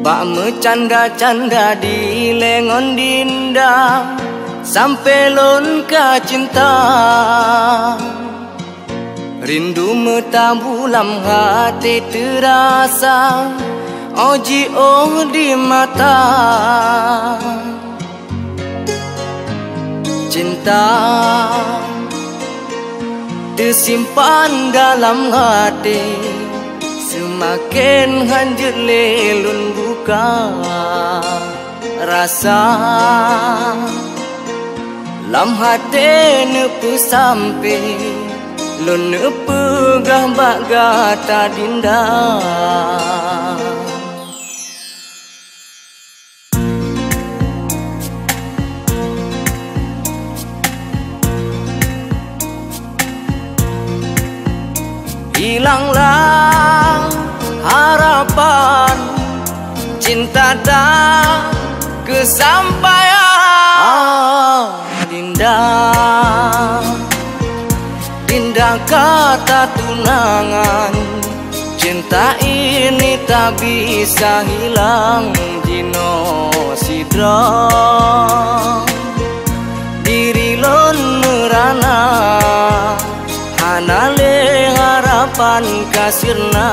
Bak mencanda-canda di lengon dinda sampai lon ka cinta. Rindu metabu lam hati terasa, oji oh di mata. Cinta tersimpan dalam hati, semakin hancur lelun buka rasa. Lam hati nepu sampai lun pegah bak gata dinda. Hilanglah harapan, cinta dah kesampaian. Dinda, Dinda kata tunangan, cinta ini tak bisa hilang. Jino sidra diri lon merana, hanale harapan kasirna.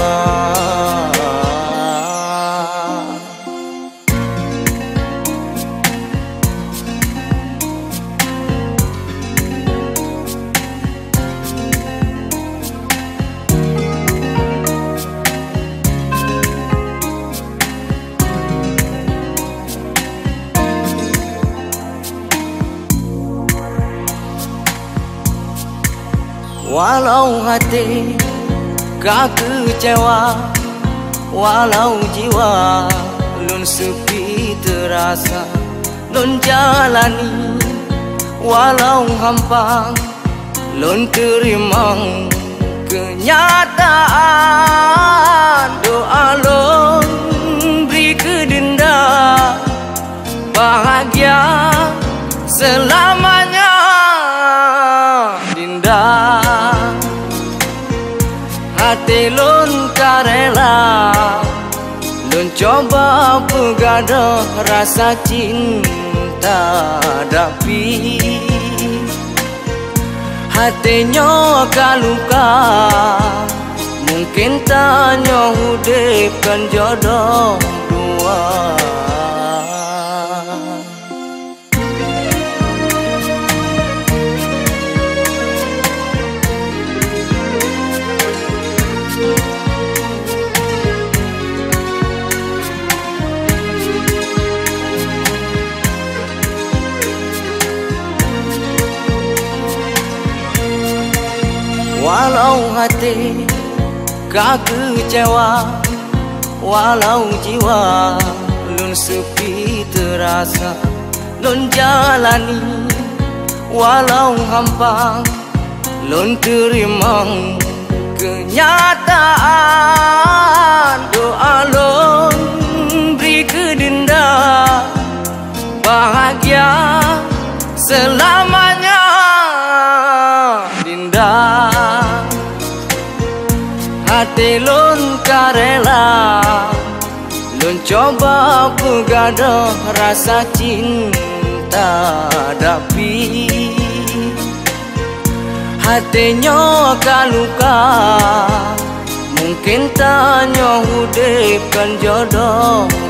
Walau hati kak kecewa, walau jiwa lun sepi terasa, lun jalani walau hampa, lun terima kenyataan. Doa lun beri ke dinda bahagia selamanya. Dinda, hati lun karela, lun coba pegadah rasa cinta dapi. Hatinya kaluka, mungkin tanya hudipkan jodoh dua. Walau hati kak kecewa, walau jiwa lun sepi terasa, lun jalani walau hampa, lun terima kenyataan. Doa lun beri ke dinda bahagia selamanya. Dinda, hati lun karela, lun coba pegadah rasa cinta dapi. Hatinya kaluka, mungkin tanya hudipkan jodoh